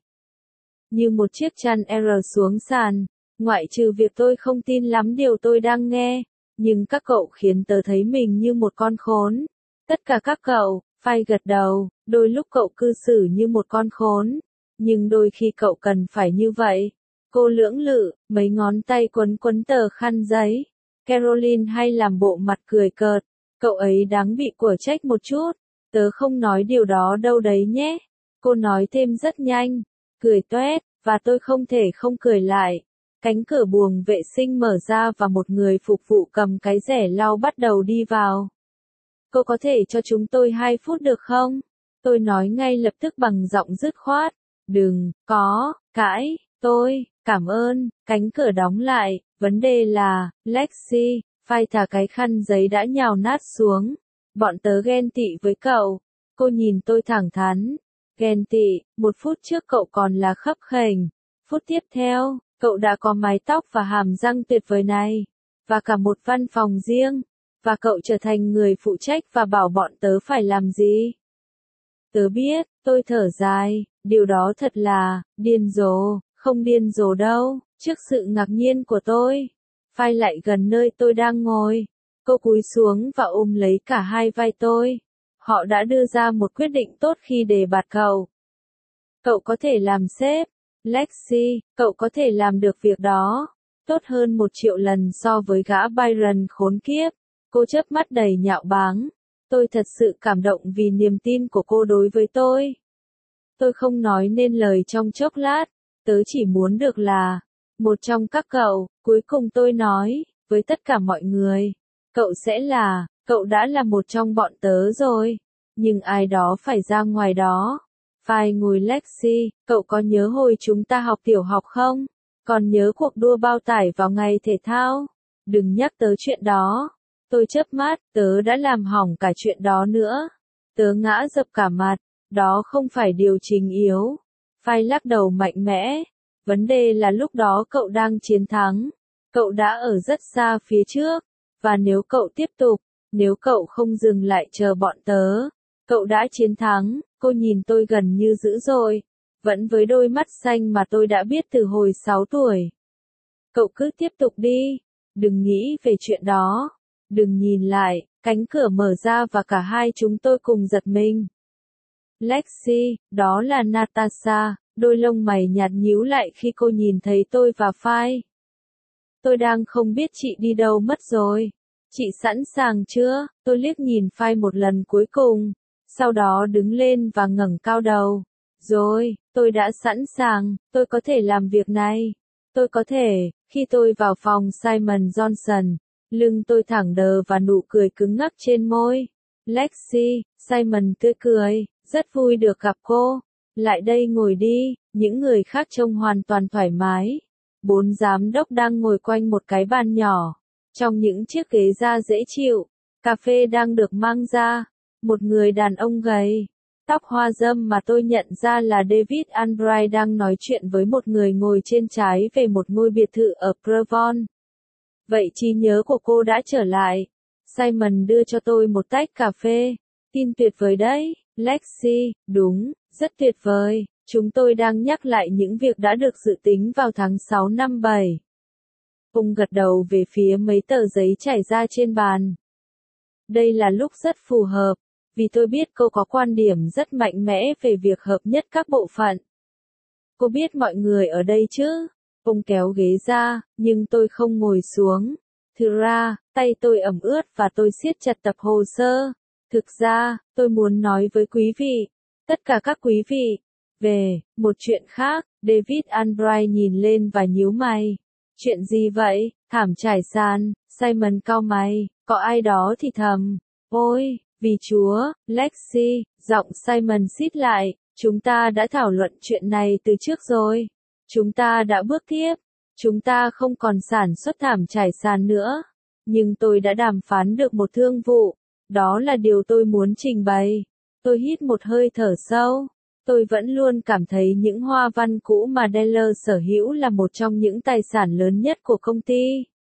Như một chiếc chăn xuống sàn. Ngoại trừ việc tôi không tin lắm điều tôi đang nghe. Nhưng các cậu khiến tớ thấy mình như một con khốn. Tất cả các cậu, phải gật đầu. Đôi lúc cậu cư xử như một con khốn. Nhưng đôi khi cậu cần phải như vậy. Cô lưỡng lự, mấy ngón tay quấn quấn tờ khăn giấy. Caroline hay làm bộ mặt cười cợt. Cậu ấy đáng bị của trách một chút. Tớ không nói điều đó đâu đấy nhé. Cô nói thêm rất nhanh. Cười toét, và tôi không thể không cười lại. Cánh cửa buồng vệ sinh mở ra và một người phục vụ cầm cái rẻ lau bắt đầu đi vào. Cô có thể cho chúng tôi 2 phút được không? Tôi nói ngay lập tức bằng giọng dứt khoát. Đừng, có, cãi, tôi, cảm ơn, cánh cửa đóng lại, vấn đề là, Lexi, phải thả cái khăn giấy đã nhào nát xuống. Bọn tớ ghen tị với cậu. Cô nhìn tôi thẳng thắn. Ghen tị, 1 phút trước cậu còn là khấp khểnh. Phút tiếp theo, cậu đã có mái tóc và hàm răng tuyệt vời này. Và cả một văn phòng riêng. Và cậu trở thành người phụ trách và bảo bọn tớ phải làm gì? Tớ biết, tôi thở dài, điều đó thật là, điên rồ, không điên rồ đâu. Trước sự ngạc nhiên của tôi, phải lại gần nơi tôi đang ngồi. Cô cúi xuống và ôm lấy cả hai vai tôi. Họ đã đưa ra một quyết định tốt khi đề bạt cậu. Cậu có thể làm sếp. Lexi, cậu có thể làm được việc đó. Tốt hơn 1.000.000 lần so với gã Byron khốn kiếp. Cô chớp mắt đầy nhạo báng. Tôi thật sự cảm động vì niềm tin của cô đối với tôi. Tôi không nói nên lời trong chốc lát. Tớ chỉ muốn được là một trong các cậu. Cuối cùng tôi nói, với tất cả mọi người, cậu đã là một trong bọn tớ rồi. Nhưng ai đó phải ra ngoài đó. Phải ngồi Lexi, cậu có nhớ hồi chúng ta học tiểu học không? Còn nhớ cuộc đua bao tải vào ngày thể thao? Đừng nhắc tới chuyện đó. Tôi chớp mắt, tớ đã làm hỏng cả chuyện đó nữa. Tớ ngã dập cả mặt, đó không phải điều chính yếu. Phải lắc đầu mạnh mẽ. Vấn đề là lúc đó cậu đang chiến thắng. Cậu đã ở rất xa phía trước. Và nếu cậu tiếp tục, nếu cậu không dừng lại chờ bọn tớ, cậu đã chiến thắng. Cô nhìn tôi gần như dữ dội. Vẫn với đôi mắt xanh mà tôi đã biết từ hồi 6 tuổi. Cậu cứ tiếp tục đi. Đừng nghĩ về chuyện đó. Đừng nhìn lại. Cánh cửa mở ra và cả hai chúng tôi cùng giật mình. Lexi, đó là Natasha. Đôi lông mày nhạt nhíu lại khi cô nhìn thấy tôi và Phai. Tôi đang không biết chị đi đâu mất rồi. Chị sẵn sàng chưa? Tôi liếc nhìn Phai một lần cuối cùng. Sau đó đứng lên và ngẩng cao đầu. Rồi, tôi đã sẵn sàng, tôi có thể làm việc này. Tôi có thể, khi tôi vào phòng Simon Johnson, lưng tôi thẳng đờ và nụ cười cứng ngắc trên môi. Lexi, Simon tươi cười, rất vui được gặp cô. Lại đây ngồi đi, những người khác trông hoàn toàn thoải mái. 4 giám đốc đang ngồi quanh một cái bàn nhỏ, trong những chiếc ghế da dễ chịu. Cà phê đang được mang ra. Một người đàn ông gầy, tóc hoa râm mà tôi nhận ra là David Albright đang nói chuyện với một người ngồi trên trái về một ngôi biệt thự ở Prevon. Vậy trí nhớ của cô đã trở lại. Simon đưa cho tôi một tách cà phê. Tin tuyệt vời đấy, Lexi, đúng, rất tuyệt vời. Chúng tôi đang nhắc lại những việc đã được dự tính vào tháng 6 năm 7. Ông gật đầu về phía mấy tờ giấy trải ra trên bàn. Đây là lúc rất phù hợp, vì tôi biết cô có quan điểm rất mạnh mẽ về việc hợp nhất các bộ phận. Cô biết mọi người ở đây chứ? Ông kéo ghế ra, nhưng tôi không ngồi xuống. Thực ra, tay tôi ẩm ướt và tôi siết chặt tập hồ sơ. Thực ra, tôi muốn nói với quý vị, tất cả các quý vị, về một chuyện khác. David Albright nhìn lên và nhíu mày. Chuyện gì vậy? Thảm trải sàn. Simon cau mày. Có ai đó thì thầm. Ôi, vì Chúa, Lexi, giọng Simon xít lại. Chúng ta đã thảo luận chuyện này từ trước rồi. Chúng ta đã bước tiếp. Chúng ta không còn sản xuất thảm trải sàn nữa. Nhưng tôi đã đàm phán được một thương vụ. Đó là điều tôi muốn trình bày. Tôi hít một hơi thở sâu. Tôi vẫn luôn cảm thấy những hoa văn cũ mà Deller sở hữu là một trong những tài sản lớn nhất của công ty.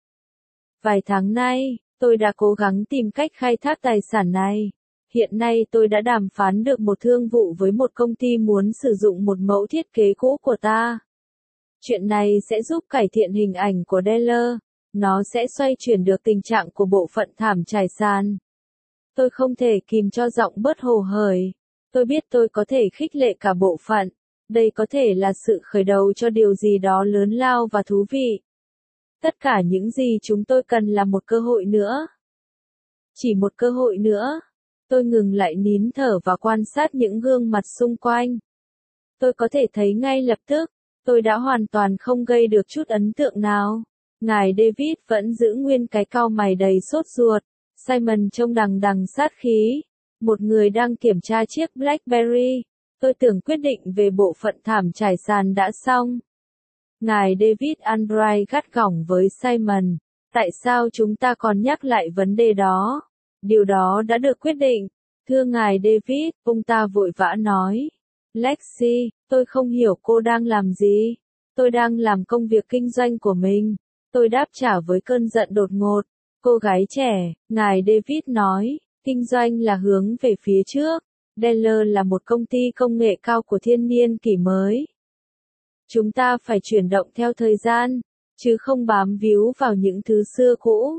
Vài tháng nay, tôi đã cố gắng tìm cách khai thác tài sản này. Hiện nay tôi đã đàm phán được một thương vụ với một công ty muốn sử dụng một mẫu thiết kế cũ của ta. Chuyện này sẽ giúp cải thiện hình ảnh của Deller. Nó sẽ xoay chuyển được tình trạng của bộ phận thảm trải sàn. Tôi không thể kìm cho giọng bớt hồ hởi. Tôi biết tôi có thể khích lệ cả bộ phận. Đây có thể là sự khởi đầu cho điều gì đó lớn lao và thú vị. Tất cả những gì chúng tôi cần là một cơ hội nữa. Chỉ một cơ hội nữa. Tôi ngừng lại nín thở và quan sát những gương mặt xung quanh. Tôi có thể thấy ngay lập tức, tôi đã hoàn toàn không gây được chút ấn tượng nào. Ngài David vẫn giữ nguyên cái cau mày đầy sốt ruột. Simon trông đằng đằng sát khí. Một người đang kiểm tra chiếc BlackBerry. Tôi tưởng quyết định về bộ phận thảm trải sàn đã xong. Ngài David Albright gắt gỏng với Simon. Tại sao chúng ta còn nhắc lại vấn đề đó? Điều đó đã được quyết định. Thưa ngài David, ông ta vội vã nói. Lexi, tôi không hiểu cô đang làm gì. Tôi đang làm công việc kinh doanh của mình. Tôi đáp trả với cơn giận đột ngột. Cô gái trẻ, ngài David nói, kinh doanh là hướng về phía trước. Deller là một công ty công nghệ cao của thiên niên kỷ mới. Chúng ta phải chuyển động theo thời gian, chứ không bám víu vào những thứ xưa cũ.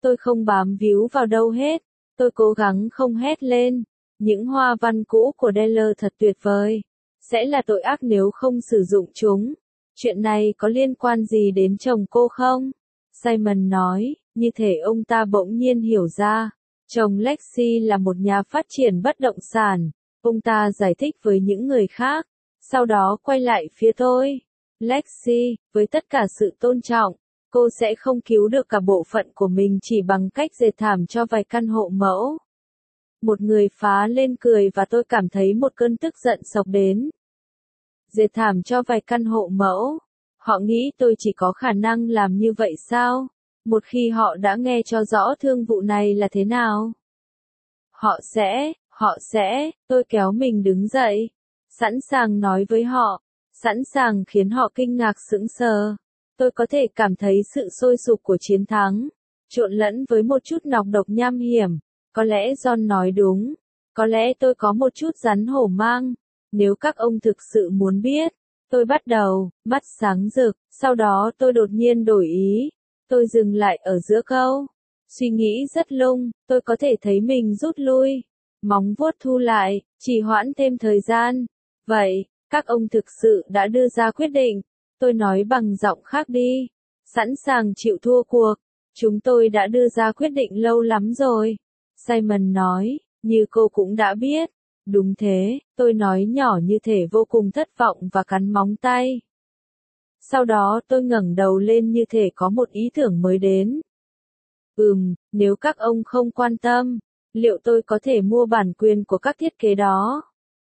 Tôi không bám víu vào đâu hết. Tôi cố gắng không hét lên. Những hoa văn cũ của Deller thật tuyệt vời. Sẽ là tội ác nếu không sử dụng chúng. Chuyện này có liên quan gì đến chồng cô không? Simon nói, như thể ông ta bỗng nhiên hiểu ra. Chồng Lexi là một nhà phát triển bất động sản. Ông ta giải thích với những người khác. Sau đó quay lại phía tôi. Lexi, với tất cả sự tôn trọng, cô sẽ không cứu được cả bộ phận của mình chỉ bằng cách dệt thảm cho vài căn hộ mẫu. Một người phá lên cười và tôi cảm thấy một cơn tức giận xộc đến. Dệt thảm cho vài căn hộ mẫu. Họ nghĩ tôi chỉ có khả năng làm như vậy sao? Một khi họ đã nghe cho rõ thương vụ này là thế nào? Họ sẽ, tôi kéo mình đứng dậy. Sẵn sàng nói với họ. Sẵn sàng khiến họ kinh ngạc sững sờ. Tôi có thể cảm thấy sự sôi sục của chiến thắng. Trộn lẫn với một chút nọc độc nham hiểm. Có lẽ John nói đúng. Có lẽ tôi có một chút rắn hổ mang. Nếu các ông thực sự muốn biết. Tôi bắt đầu, mắt sáng rực. Sau đó tôi đột nhiên đổi ý. Tôi dừng lại ở giữa câu. Suy nghĩ rất lung, tôi có thể thấy mình rút lui. Móng vuốt thu lại, trì hoãn thêm thời gian. Vậy, các ông thực sự đã đưa ra quyết định. Tôi nói bằng giọng khác đi. Sẵn sàng chịu thua cuộc. Chúng tôi đã đưa ra quyết định lâu lắm rồi. Simon nói, như cô cũng đã biết. Đúng thế, tôi nói nhỏ như thể vô cùng thất vọng và cắn móng tay. Sau đó tôi ngẩng đầu lên như thể có một ý tưởng mới đến. Nếu các ông không quan tâm, liệu tôi có thể mua bản quyền của các thiết kế đó?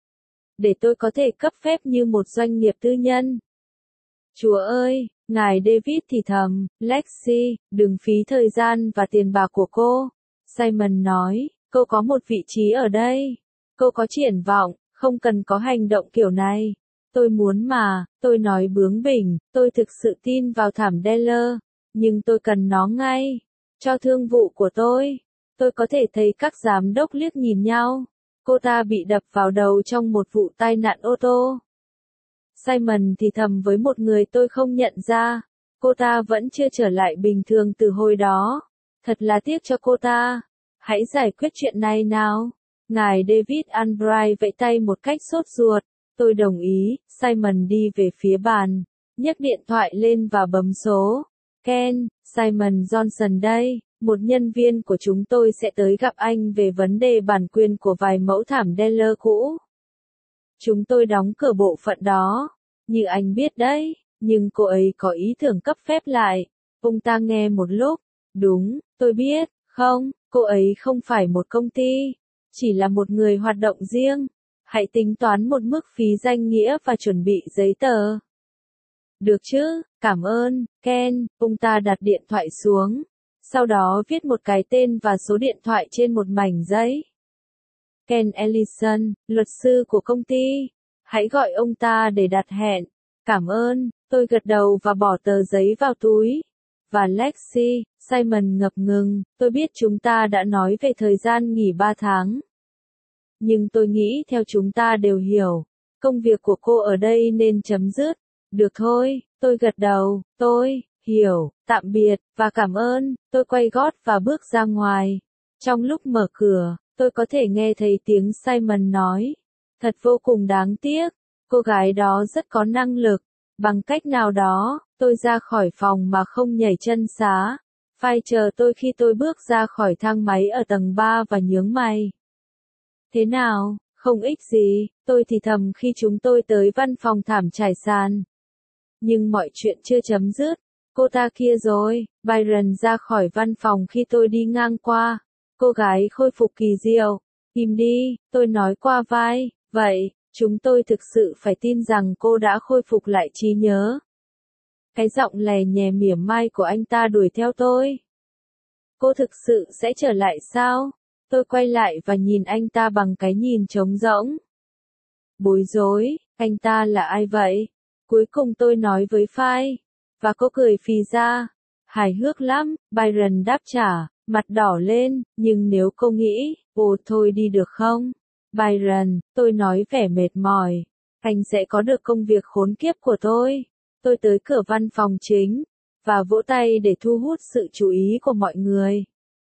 Để tôi có thể cấp phép như một doanh nghiệp tư nhân. Chúa ơi, ngài David thì thầm, Lexi, đừng phí thời gian và tiền bạc của cô. Simon nói, cô có một vị trí ở đây. Cô có triển vọng, không cần có hành động kiểu này. Tôi muốn mà, tôi nói bướng bỉnh, tôi thực sự tin vào thảm Deller, nhưng tôi cần nó ngay. Cho thương vụ của tôi có thể thấy các giám đốc liếc nhìn nhau. Cô ta bị đập vào đầu trong một vụ tai nạn ô tô. Simon thì thầm với một người tôi không nhận ra. Cô ta vẫn chưa trở lại bình thường từ hồi đó. Thật là tiếc cho cô ta. Hãy giải quyết chuyện này nào. Ngài David Albright vẫy tay một cách sốt ruột. Tôi đồng ý. Simon đi về phía bàn, nhấc điện thoại lên và bấm số. Ken, Simon Johnson đây. Một nhân viên của chúng tôi sẽ tới gặp anh về vấn đề bản quyền của vài mẫu thảm Deller cũ. Chúng tôi đóng cửa bộ phận đó. Như anh biết đấy, nhưng cô ấy có ý tưởng cấp phép lại. Ông ta nghe một lúc. Đúng, tôi biết, không, cô ấy không phải một công ty. Chỉ là một người hoạt động riêng. Hãy tính toán một mức phí danh nghĩa và chuẩn bị giấy tờ. Được chứ, cảm ơn, Ken. Ông ta đặt điện thoại xuống. Sau đó viết một cái tên và số điện thoại trên một mảnh giấy. Ken Ellison, luật sư của công ty. Hãy gọi ông ta để đặt hẹn. Cảm ơn, tôi gật đầu và bỏ tờ giấy vào túi. Và Lexi, Simon ngập ngừng, tôi biết chúng ta đã nói về thời gian nghỉ 3 tháng. Nhưng tôi nghĩ theo chúng ta đều hiểu. Công việc của cô ở đây nên chấm dứt. Được thôi, tôi gật đầu, tôi hiểu, tạm biệt, và cảm ơn. Tôi quay gót và bước ra ngoài. Trong lúc mở cửa, tôi có thể nghe thấy tiếng Simon nói. Thật vô cùng đáng tiếc. Cô gái đó rất có năng lực. Bằng cách nào đó, tôi ra khỏi phòng mà không nhảy chân xá. Phải chờ tôi khi tôi bước ra khỏi thang máy ở tầng 3 và nhướng mày. Thế nào, không ích gì, tôi thì thầm khi chúng tôi tới văn phòng thảm trải sàn. Nhưng mọi chuyện chưa chấm dứt. Cô ta kia rồi, Byron ra khỏi văn phòng khi tôi đi ngang qua. Cô gái khôi phục kỳ diệu. Im đi, tôi nói qua vai. Vậy, chúng tôi thực sự phải tin rằng cô đã khôi phục lại trí nhớ. Cái giọng lè nhè mỉa mai của anh ta đuổi theo tôi. Cô thực sự sẽ trở lại sao? Tôi quay lại và nhìn anh ta bằng cái nhìn trống rỗng. Bối rối, anh ta là ai vậy? Cuối cùng tôi nói với Phai. Và cô cười phì ra. Hài hước lắm, Byron đáp trả, mặt đỏ lên, nhưng nếu cô nghĩ, thôi đi được không? Byron, tôi nói vẻ mệt mỏi. Anh sẽ có được công việc khốn kiếp của tôi. Tôi tới cửa văn phòng chính, và vỗ tay để thu hút sự chú ý của mọi người.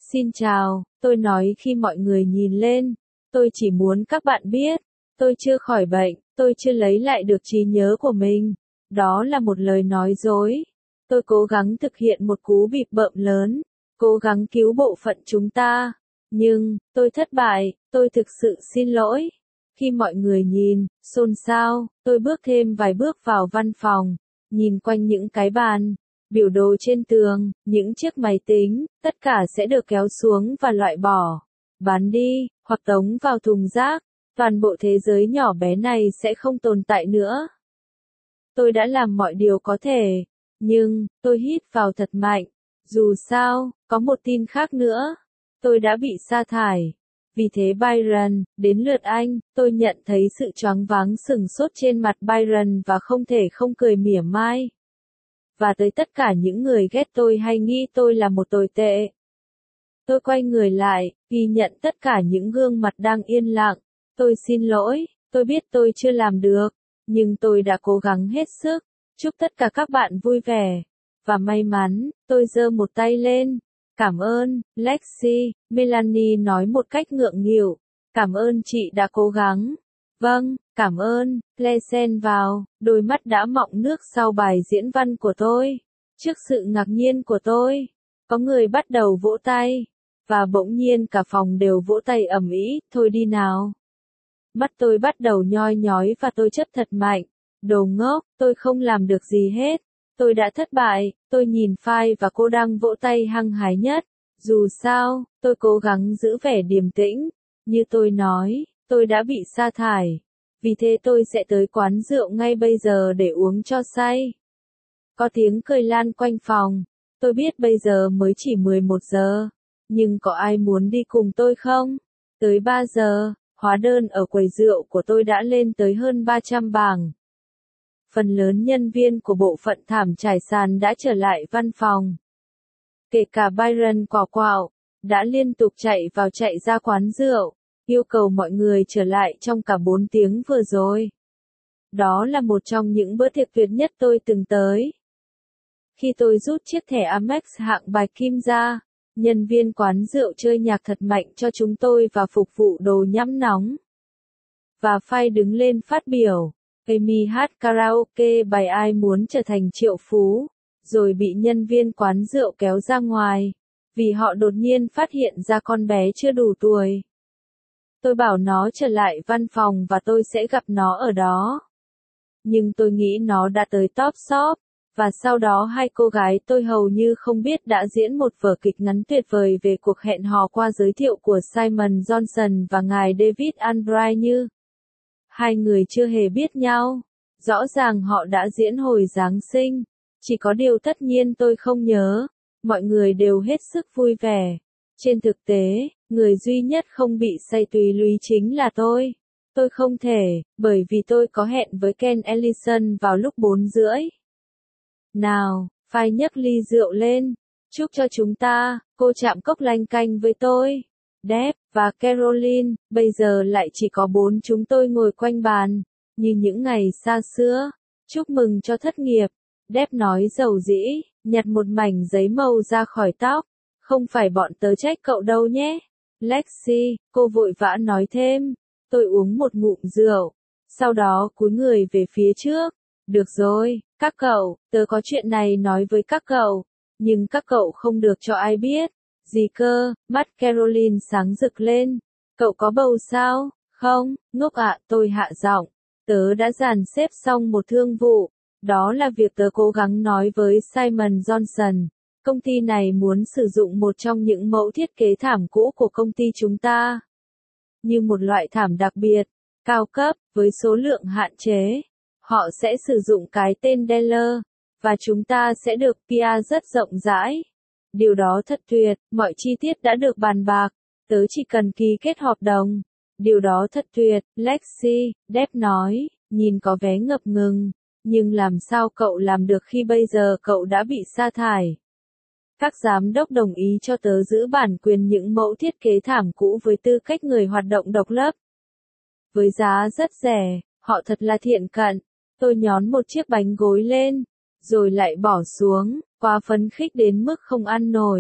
Xin chào, tôi nói khi mọi người nhìn lên. Tôi chỉ muốn các bạn biết, tôi chưa khỏi bệnh, tôi chưa lấy lại được trí nhớ của mình. Đó là một lời nói dối. Tôi cố gắng thực hiện một cú bịp bợm lớn, cố gắng cứu bộ phận chúng ta. Nhưng, tôi thất bại, tôi thực sự xin lỗi. Khi mọi người nhìn, xôn xao, tôi bước thêm vài bước vào văn phòng, nhìn quanh những cái bàn, biểu đồ trên tường, những chiếc máy tính, tất cả sẽ được kéo xuống và loại bỏ, bán đi, hoặc tống vào thùng rác. Toàn bộ thế giới nhỏ bé này sẽ không tồn tại nữa. Tôi đã làm mọi điều có thể, nhưng, tôi hít vào thật mạnh. Dù sao, có một tin khác nữa. Tôi đã bị sa thải. Vì thế Byron, đến lượt anh, tôi nhận thấy sự choáng váng sửng sốt trên mặt Byron và không thể không cười mỉa mai. Và tới tất cả những người ghét tôi hay nghĩ tôi là một tồi tệ. Tôi quay người lại, ghi nhận tất cả những gương mặt đang yên lặng. Tôi xin lỗi, tôi biết tôi chưa làm được, nhưng tôi đã cố gắng hết sức. Chúc tất cả các bạn vui vẻ và may mắn. Tôi giơ một tay lên. Cảm ơn, Lexi, Melanie nói một cách ngượng nghịu. Cảm ơn chị đã cố gắng. Vâng, cảm ơn, Claire xen vào, đôi mắt đã mọng nước sau bài diễn văn của tôi. Trước sự ngạc nhiên của tôi, có người bắt đầu vỗ tay, và bỗng nhiên cả phòng đều vỗ tay ầm ĩ. Thôi đi nào. Mắt tôi bắt đầu nhoi nhói và tôi chấp thật mạnh. Đồ ngốc, tôi không làm được gì hết. Tôi đã thất bại. Tôi nhìn Phai và cô đang vỗ tay hăng hái nhất. Dù sao, tôi cố gắng giữ vẻ điềm tĩnh. Như tôi nói, tôi đã bị sa thải. Vì thế tôi sẽ tới quán rượu ngay bây giờ để uống cho say. Có tiếng cười lan quanh phòng. Tôi biết bây giờ mới chỉ 11 giờ. Nhưng có ai muốn đi cùng tôi không? Tới 3 giờ, hóa đơn ở quầy rượu của tôi đã lên tới hơn 300 bảng. Phần lớn nhân viên của bộ phận thảm trải sàn đã trở lại văn phòng. Kể cả Byron quả quạo, đã liên tục chạy vào chạy ra quán rượu, yêu cầu mọi người trở lại trong cả 4 tiếng vừa rồi. Đó là một trong những bữa tiệc tuyệt nhất tôi từng tới. Khi tôi rút chiếc thẻ Amex hạng bạch kim ra, nhân viên quán rượu chơi nhạc thật mạnh cho chúng tôi và phục vụ đồ nhắm nóng. Và Phai đứng lên phát biểu. Amy hát karaoke bài Ai muốn trở thành triệu phú, rồi bị nhân viên quán rượu kéo ra ngoài, vì họ đột nhiên phát hiện ra con bé chưa đủ tuổi. Tôi bảo nó trở lại văn phòng và tôi sẽ gặp nó ở đó. Nhưng tôi nghĩ nó đã tới Top Shop, và sau đó hai cô gái tôi hầu như không biết đã diễn một vở kịch ngắn tuyệt vời về cuộc hẹn hò qua giới thiệu của Simon Johnson và ngài David Albright như hai người chưa hề biết nhau. Rõ ràng họ đã diễn hồi Giáng sinh. Chỉ có điều tất nhiên tôi không nhớ. Mọi người đều hết sức vui vẻ. Trên thực tế, người duy nhất không bị say tùy lúy chính là tôi. Tôi không thể, bởi vì tôi có hẹn với Ken Ellison vào lúc 4 rưỡi. Nào, Phai nhấc ly rượu lên. Chúc cho chúng ta, cô chạm cốc lanh canh với tôi. Deb và Caroline, bây giờ lại chỉ có 4 chúng tôi ngồi quanh bàn, như những ngày xa xưa. Chúc mừng cho thất nghiệp. Deb nói dầu dĩ, nhặt một mảnh giấy màu ra khỏi tóc. Không phải bọn tớ trách cậu đâu nhé. Lexi, cô vội vã nói thêm. Tôi uống một ngụm rượu. Sau đó cúi người về phía trước. Được rồi, các cậu, tớ có chuyện này nói với các cậu. Nhưng các cậu không được cho ai biết. Gì cơ, mắt Caroline sáng rực lên. Cậu có bầu sao? Không, ngốc ạ, tôi hạ giọng. Tớ đã dàn xếp xong một thương vụ. Đó là việc tớ cố gắng nói với Simon Johnson. Công ty này muốn sử dụng một trong những mẫu thiết kế thảm cũ của công ty chúng ta. Như một loại thảm đặc biệt, cao cấp, với số lượng hạn chế. Họ sẽ sử dụng cái tên Deller, và chúng ta sẽ được PR rất rộng rãi. Điều đó thật tuyệt, mọi chi tiết đã được bàn bạc. Tớ chỉ cần ký kết hợp đồng. Điều đó thật tuyệt, Lexi, Deb nói, nhìn có vẻ ngập ngừng. Nhưng làm sao cậu làm được khi bây giờ cậu đã bị sa thải? Các giám đốc đồng ý cho tớ giữ bản quyền những mẫu thiết kế thảm cũ với tư cách người hoạt động độc lập. Với giá rất rẻ, họ thật là thiện cận. Tôi nhón một chiếc bánh gối lên, rồi lại bỏ xuống, quá phấn khích đến mức không ăn nổi.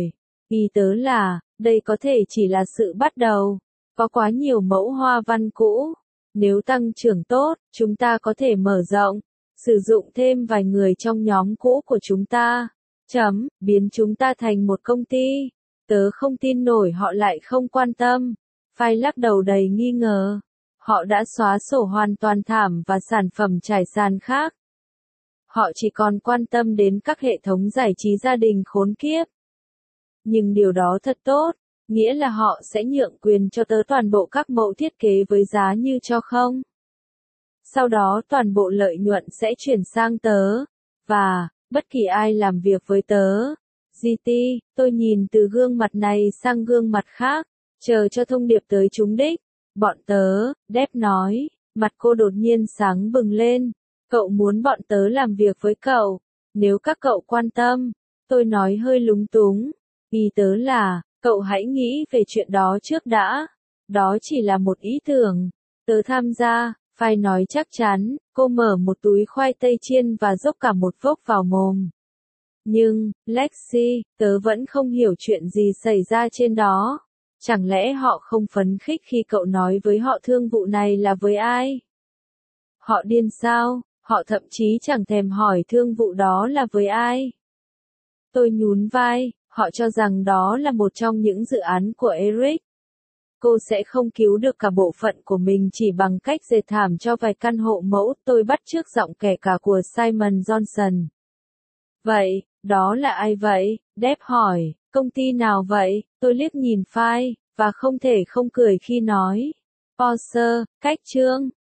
Ý tớ là, đây có thể chỉ là sự bắt đầu. Có quá nhiều mẫu hoa văn cũ. Nếu tăng trưởng tốt, chúng ta có thể mở rộng, sử dụng thêm vài người trong nhóm cũ của chúng ta. Biến chúng ta thành một công ty. Tớ không tin nổi họ lại không quan tâm. Phai lắc đầu đầy nghi ngờ. Họ đã xóa sổ hoàn toàn thảm và sản phẩm trải sàn khác. Họ chỉ còn quan tâm đến các hệ thống giải trí gia đình khốn kiếp. Nhưng điều đó thật tốt, nghĩa là họ sẽ nhượng quyền cho tớ toàn bộ các mẫu thiết kế với giá như cho không. Sau đó toàn bộ lợi nhuận sẽ chuyển sang tớ, và, bất kỳ ai làm việc với tớ. GT, tôi nhìn từ gương mặt này sang gương mặt khác, chờ cho thông điệp tới trúng đích. Bọn tớ, Deb nói, mặt cô đột nhiên sáng bừng lên. Cậu muốn bọn tớ làm việc với cậu, nếu các cậu quan tâm. Tôi nói hơi lúng túng. Ý tớ là, cậu hãy nghĩ về chuyện đó trước đã. Đó chỉ là một ý tưởng. Tớ tham gia, phải nói chắc chắn. Cô mở một túi khoai tây chiên và dốc cả một vốc vào mồm. Nhưng, Lexi, tớ vẫn không hiểu chuyện gì xảy ra trên đó. Chẳng lẽ họ không phấn khích khi cậu nói với họ thương vụ này là với ai? Họ điên sao? Họ thậm chí chẳng thèm hỏi thương vụ đó là với ai. Tôi nhún vai, họ cho rằng đó là một trong những dự án của Eric. Cô sẽ không cứu được cả bộ phận của mình chỉ bằng cách dệt thảm cho vài căn hộ mẫu. Tôi bắt chước giọng kể cả của Simon Johnson. Vậy, đó là ai vậy? Deb hỏi, công ty nào vậy? Tôi liếc nhìn file, và không thể không cười khi nói. Porsche, cách trương.